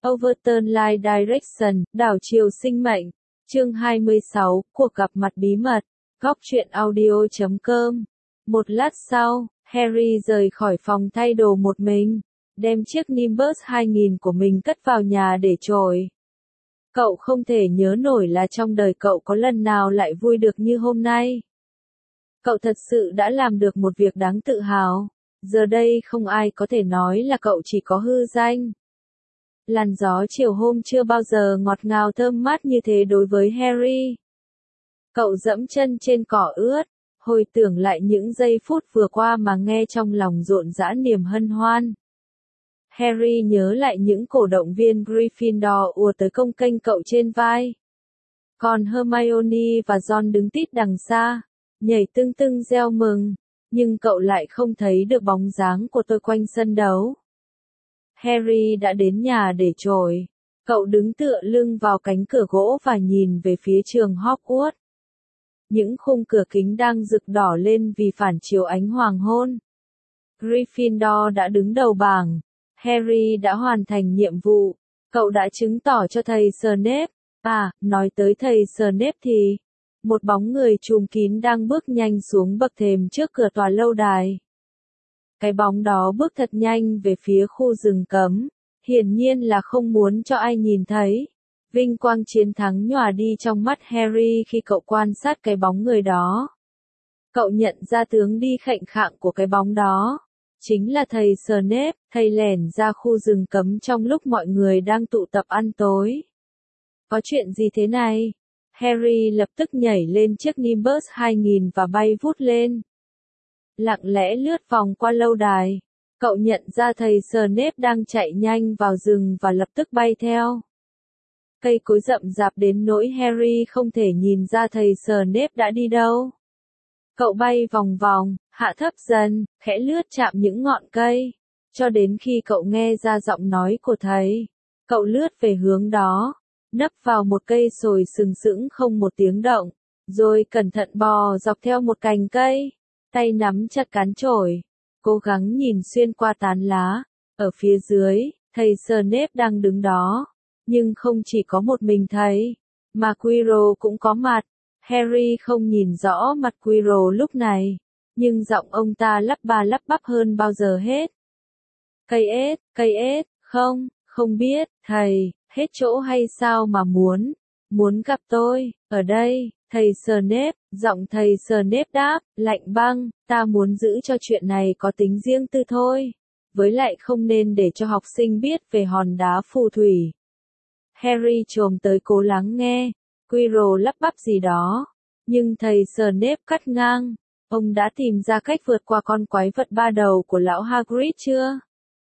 Overturn Life Direction, đảo chiều sinh mệnh. Chương 26, cuộc gặp mặt bí mật. Góc truyện audio.com. Một lát sau, Harry rời khỏi phòng thay đồ một mình, đem chiếc Nimbus 2000 của mình cất vào nhà để trội. Cậu không thể nhớ nổi là trong đời cậu có lần nào lại vui được như hôm nay. Cậu thật sự đã làm được một việc đáng tự hào. Giờ đây không ai có thể nói là cậu chỉ có hư danh. Làn gió chiều hôm chưa bao giờ ngọt ngào thơm mát như thế đối với Harry. Cậu dẫm chân trên cỏ ướt, hồi tưởng lại những giây phút vừa qua mà nghe trong lòng rộn rã niềm hân hoan. Harry nhớ lại những cổ động viên Gryffindor ùa tới công kênh cậu trên vai. Còn Hermione và Ron đứng tít đằng xa, nhảy tưng tưng reo mừng, nhưng cậu lại không thấy được bóng dáng của tôi quanh sân đấu. Harry đã đến nhà để trội. Cậu đứng tựa lưng vào cánh cửa gỗ và nhìn về phía trường Hogwarts. Những khung cửa kính đang rực đỏ lên vì phản chiếu ánh hoàng hôn. Gryffindor đã đứng đầu bảng. Harry đã hoàn thành nhiệm vụ. Cậu đã chứng tỏ cho thầy Snape. Nói tới thầy Snape thì một bóng người trùm kín đang bước nhanh xuống bậc thềm trước cửa tòa lâu đài. Cái bóng đó bước thật nhanh về phía khu rừng cấm, hiển nhiên là không muốn cho ai nhìn thấy. Vinh quang chiến thắng nhòa đi trong mắt Harry khi cậu quan sát cái bóng người đó. Cậu nhận ra tướng đi khệnh khạng của cái bóng đó. Chính là thầy Snape. Thầy lẻn ra khu rừng cấm trong lúc mọi người đang tụ tập ăn tối. Có chuyện gì thế này? Harry lập tức nhảy lên chiếc Nimbus 2000 và bay vút lên. Lặng lẽ lướt vòng qua lâu đài. Cậu nhận ra thầy Snape đang chạy nhanh vào rừng và lập tức bay theo. Cây cối rậm rạp đến nỗi Harry không thể nhìn ra thầy Snape đã đi đâu. Cậu bay vòng vòng, hạ thấp dần, khẽ lướt chạm những ngọn cây, cho đến khi cậu nghe ra giọng nói của thầy. Cậu lướt về hướng đó, nấp vào một cây sồi sừng sững không một tiếng động, rồi cẩn thận bò dọc theo một cành cây, tay nắm chặt cán chổi, cố gắng nhìn xuyên qua tán lá. Ở phía dưới, thầy Snape đang đứng đó, nhưng không chỉ có một mình thầy, mà Quirrell cũng có mặt. Harry không nhìn rõ mặt Quirrell lúc này, nhưng giọng ông ta lắp ba lắp bắp hơn bao giờ hết. Cây ếch, không biết, thầy, hết chỗ hay sao mà muốn gặp tôi, ở đây, thầy Snape, giọng thầy Snape đáp, lạnh băng, ta muốn giữ cho chuyện này có tính riêng tư thôi, với lại không nên để cho học sinh biết về hòn đá phù thủy. Harry chồm tới cố lắng nghe, Quirrell lắp bắp gì đó, nhưng thầy Snape cắt ngang, ông đã tìm ra cách vượt qua con quái vật ba đầu của lão Hagrid chưa?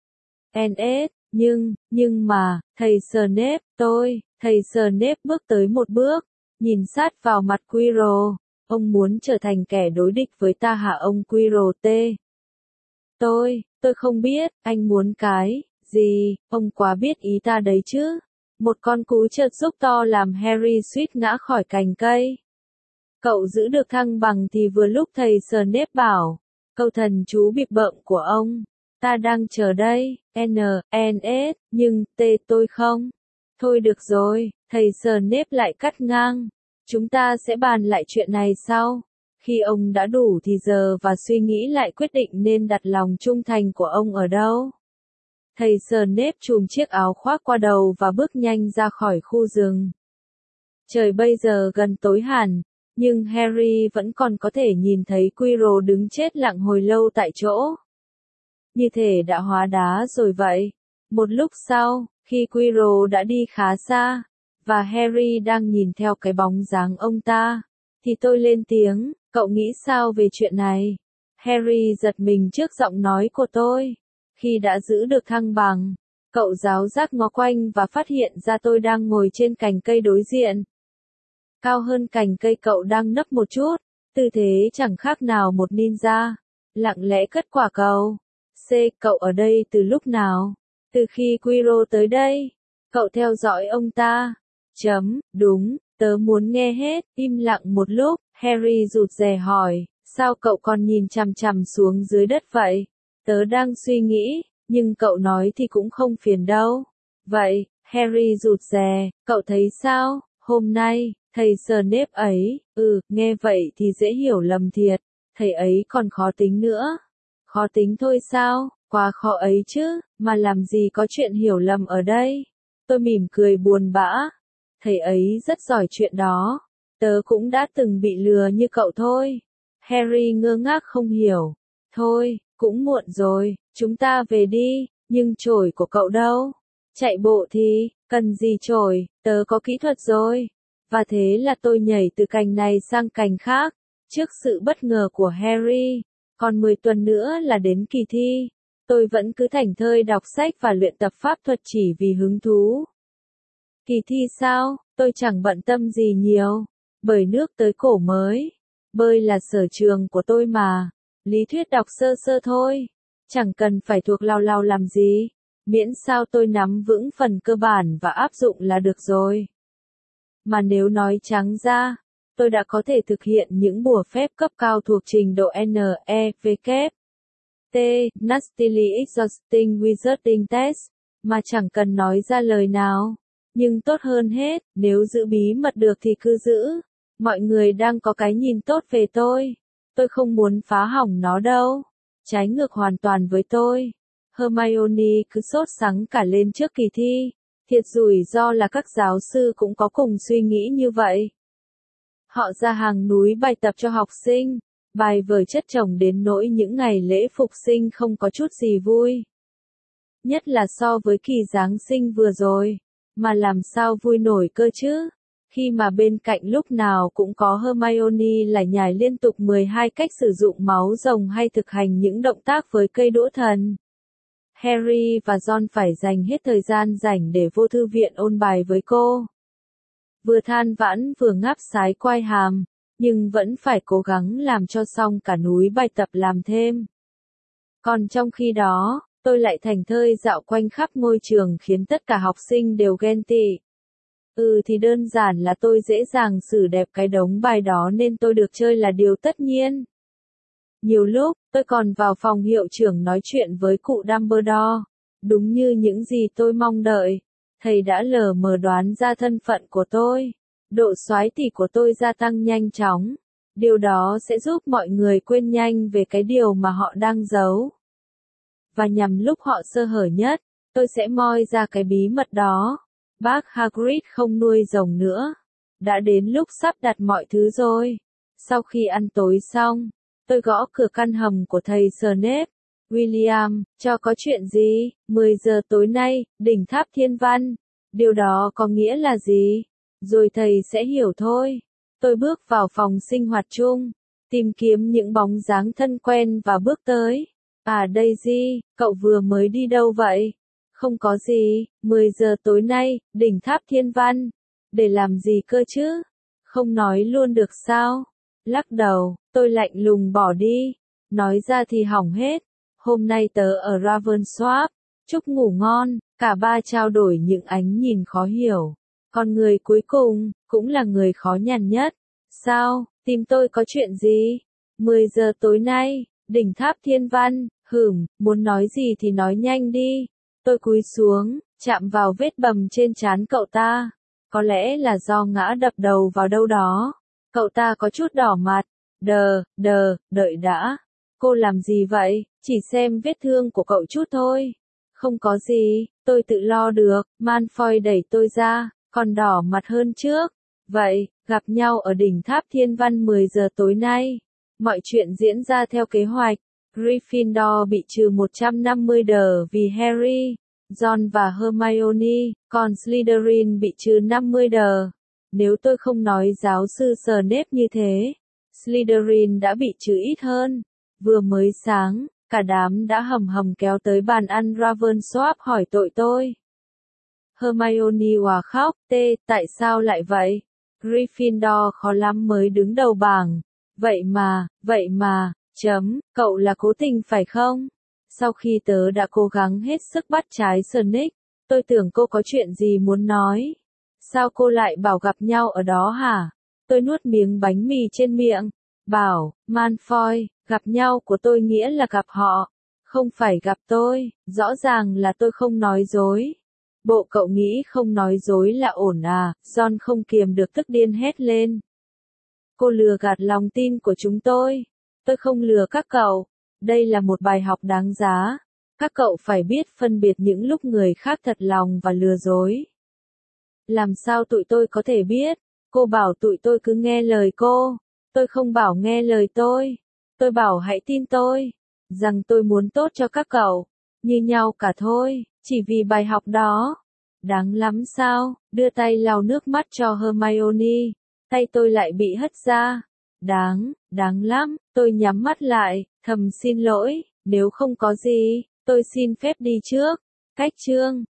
Nhưng mà, thầy Snape, thầy Snape bước tới một bước, nhìn sát vào mặt Quirrell, ông muốn trở thành kẻ đối địch với ta hả ông Quirrell? Tôi không biết, anh muốn cái gì, ông quá biết ý ta đấy chứ. Một con cú chợt rúc to làm Harry suýt ngã khỏi cành cây. Cậu giữ được thăng bằng thì vừa lúc thầy Snape bảo, câu thần chú bịp bợm của ông, ta đang chờ đây, nhưng tôi không. Thôi được rồi, thầy Snape lại cắt ngang, chúng ta sẽ bàn lại chuyện này sau. Khi ông đã đủ thì giờ và suy nghĩ lại quyết định nên đặt lòng trung thành của ông ở đâu. Thầy Snape chùm chiếc áo khoác qua đầu và bước nhanh ra khỏi khu rừng. Trời bây giờ gần tối hẳn, nhưng Harry vẫn còn có thể nhìn thấy Quirrell đứng chết lặng hồi lâu tại chỗ. Như thể đã hóa đá rồi vậy. Một lúc sau, khi Quirrell đã đi khá xa, và Harry đang nhìn theo cái bóng dáng ông ta, thì tôi lên tiếng, cậu nghĩ sao về chuyện này? Harry giật mình trước giọng nói của tôi. Khi đã giữ được thăng bằng, cậu giáo giác ngó quanh và phát hiện ra tôi đang ngồi trên cành cây đối diện. Cao hơn cành cây cậu đang nấp một chút, tư thế chẳng khác nào một ninja, lặng lẽ cất quả cầu. Cậu ở đây từ lúc nào? Từ khi Quirrell tới đây. Cậu theo dõi ông ta. Đúng, tớ muốn nghe hết. Im lặng một lúc, Harry rụt rè hỏi, sao cậu còn nhìn chằm chằm xuống dưới đất vậy? Tớ đang suy nghĩ, nhưng cậu nói thì cũng không phiền đâu. Vậy, Harry rụt rè, cậu thấy sao, hôm nay, thầy Snape ấy, nghe vậy thì dễ hiểu lầm thiệt, thầy ấy còn khó tính nữa. Khó tính thôi sao, quá khó ấy chứ, mà làm gì có chuyện hiểu lầm ở đây. Tôi mỉm cười buồn bã. Thầy ấy rất giỏi chuyện đó. Tớ cũng đã từng bị lừa như cậu thôi. Harry ngơ ngác không hiểu. Thôi, cũng muộn rồi, chúng ta về đi, nhưng chổi của cậu đâu? Chạy bộ thì, cần gì chổi, tớ có kỹ thuật rồi. Và thế là tôi nhảy từ cành này sang cành khác, trước sự bất ngờ của Harry. Còn 10 tuần nữa là đến kỳ thi. Tôi vẫn cứ thảnh thơi đọc sách và luyện tập pháp thuật chỉ vì hứng thú. Kỳ thi sao? Tôi chẳng bận tâm gì nhiều. Bơi nước tới cổ mới. Bơi là sở trường của tôi mà. Lý thuyết đọc sơ sơ thôi. Chẳng cần phải thuộc lao lao làm gì. Miễn sao tôi nắm vững phần cơ bản và áp dụng là được rồi. Mà nếu nói trắng ra, tôi đã có thể thực hiện những bùa phép cấp cao thuộc trình độ NEVK. T. Nastily Exhausting Wizarding Test, mà chẳng cần nói ra lời nào. Nhưng tốt hơn hết, nếu giữ bí mật được thì cứ giữ. Mọi người đang có cái nhìn tốt về tôi. Tôi không muốn phá hỏng nó đâu. Trái ngược hoàn toàn với tôi. Hermione cứ sốt sắng cả lên trước kỳ thi. Thiệt rủi ro là các giáo sư cũng có cùng suy nghĩ như vậy. Họ ra hàng núi bài tập cho học sinh. Bài vở chất chồng đến nỗi những ngày lễ phục sinh không có chút gì vui. Nhất là so với kỳ Giáng sinh vừa rồi. Mà làm sao vui nổi cơ chứ? Khi mà bên cạnh lúc nào cũng có Hermione lải nhải liên tục 12 cách sử dụng máu rồng hay thực hành những động tác với cây đũa thần. Harry và Ron phải dành hết thời gian rảnh để vô thư viện ôn bài với cô. Vừa than vãn vừa ngáp sái quai hàm, nhưng vẫn phải cố gắng làm cho xong cả núi bài tập làm thêm. Còn trong khi đó, tôi lại thảnh thơi dạo quanh khắp ngôi trường khiến tất cả học sinh đều ghen tị. Thì đơn giản là tôi dễ dàng xử đẹp cái đống bài đó nên tôi được chơi là điều tất nhiên. Nhiều lúc, tôi còn vào phòng hiệu trưởng nói chuyện với cụ Dumbledore. Đúng như những gì tôi mong đợi. Thầy đã lờ mờ đoán ra thân phận của tôi. Độ xoái tỷ của tôi gia tăng nhanh chóng. Điều đó sẽ giúp mọi người quên nhanh về cái điều mà họ đang giấu. Và nhằm lúc họ sơ hở nhất, tôi sẽ moi ra cái bí mật đó. Bác Hagrid không nuôi rồng nữa. Đã đến lúc sắp đặt mọi thứ rồi. Sau khi ăn tối xong, tôi gõ cửa căn hầm của thầy Snape. William, cho có chuyện gì? 10 giờ tối nay, đỉnh tháp thiên văn. Điều đó có nghĩa là gì? Rồi thầy sẽ hiểu thôi. Tôi bước vào phòng sinh hoạt chung, tìm kiếm những bóng dáng thân quen và bước tới. À Daisy, cậu vừa mới đi đâu vậy? Không có gì, 10 giờ tối nay, đỉnh tháp thiên văn. Để làm gì cơ chứ? Không nói luôn được sao? Lắc đầu, tôi lạnh lùng bỏ đi. Nói ra thì hỏng hết. Hôm nay tớ ở Ravensworth. Chúc ngủ ngon. Cả ba trao đổi những ánh nhìn khó hiểu. Còn người cuối cùng, cũng là người khó nhằn nhất. Sao, tìm tôi có chuyện gì? 10 giờ tối nay, đỉnh tháp thiên văn, muốn nói gì thì nói nhanh đi. Tôi cúi xuống, chạm vào vết bầm trên trán cậu ta. Có lẽ là do ngã đập đầu vào đâu đó. Cậu ta có chút đỏ mặt. Đợi đã. Cô làm gì vậy? Chỉ xem vết thương của cậu chút thôi. Không có gì, tôi tự lo được. Malfoy đẩy tôi ra, còn đỏ mặt hơn trước. Vậy, gặp nhau ở đỉnh tháp thiên văn 10 giờ tối nay. Mọi chuyện diễn ra theo kế hoạch. Gryffindor bị trừ 150 đờ vì Harry, Ron và Hermione, còn Slytherin bị trừ 50 đờ. Nếu tôi không nói giáo sư Snape như thế, Slytherin đã bị trừ ít hơn. Vừa mới sáng, cả đám đã hầm hầm kéo tới bàn ăn Ravensworth hỏi tội tôi. Hermione òa khóc, tại sao lại vậy? Gryffindor khó lắm mới đứng đầu bảng. Vậy mà, cậu là cố tình phải không? Sau khi tớ đã cố gắng hết sức bắt trái Snape, tôi tưởng cô có chuyện gì muốn nói. Sao cô lại bảo gặp nhau ở đó hả? Tôi nuốt miếng bánh mì trên miệng. Bảo, Malfoy, gặp nhau của tôi nghĩa là gặp họ. Không phải gặp tôi, rõ ràng là tôi không nói dối. Bộ cậu nghĩ không nói dối là ổn à? John không kiềm được tức điên hét lên. Cô lừa gạt lòng tin của chúng tôi. Tôi không lừa các cậu. Đây là một bài học đáng giá. Các cậu phải biết phân biệt những lúc người khác thật lòng và lừa dối. Làm sao tụi tôi có thể biết? Cô bảo tụi tôi cứ nghe lời cô. Tôi không bảo nghe lời tôi. Tôi bảo hãy tin tôi. Rằng tôi muốn tốt cho các cậu. Như nhau cả thôi. Chỉ vì bài học đó. Đáng lắm sao? Đưa tay lau nước mắt cho Hermione. Tay tôi lại bị hất ra. Đáng lắm. Tôi nhắm mắt lại, thầm xin lỗi. Nếu không có gì, tôi xin phép đi trước. Cách chương